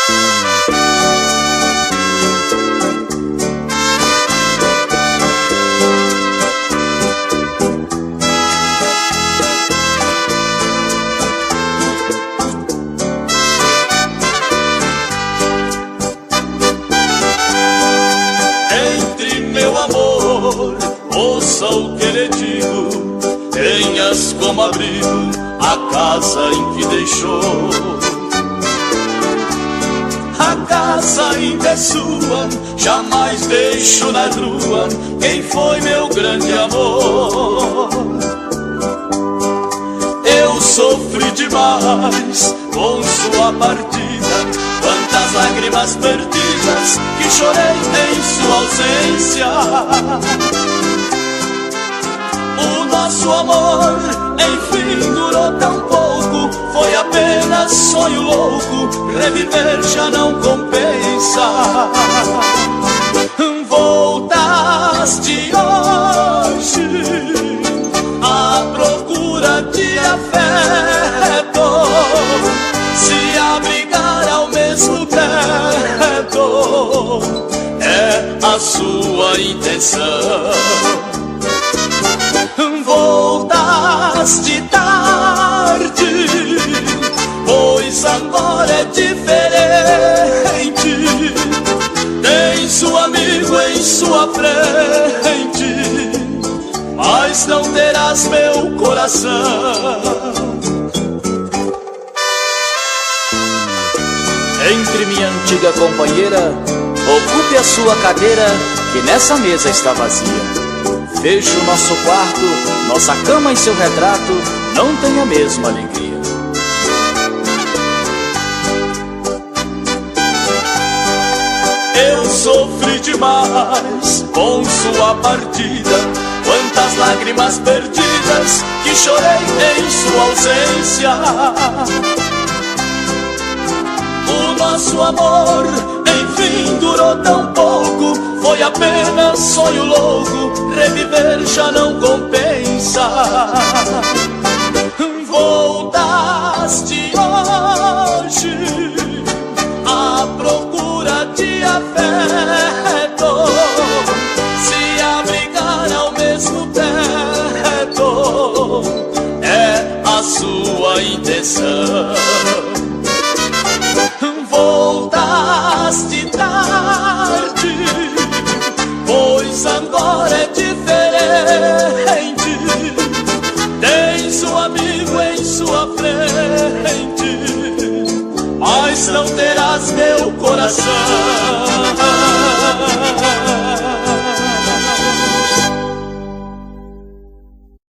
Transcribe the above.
Ouça o que lhe digo, tenhas como abrigo a casa em que deixou. A casa ainda é sua, jamais deixo na rua quem foi meu grande amor. Eu sofri demais com sua partida, quantas lágrimas perdidas que chorei em sua ausência. O nosso amor, enfim, durou tão pouco, foi apenas sonho louco, reviver já não compensa. Voltaste hoje à procura de afeto, se abrigar ao mesmo teto é a sua intenção. Voltaste tarde, pois agora é diferente. Tens um amigo em sua frente, mas não terás meu coração. Entre minha antiga companheira, ocupe a sua cadeira, que nessa mesa está vazia. Vejo o nosso quarto, nossa cama e seu retrato, não tem a mesma alegria. Eu sofri demais com sua partida, quantas lágrimas perdidas que chorei em sua ausência. O nosso amor, enfim, durou tão pouco, foi apenas sonho louco, reviver já não compensa. Voltaste hoje à procura de afeto, se abrigar ao mesmo teto é a sua intenção. Voltaste tarde, pois agora é diferente. Tens um amigo em sua frente, mas não terás meu coração.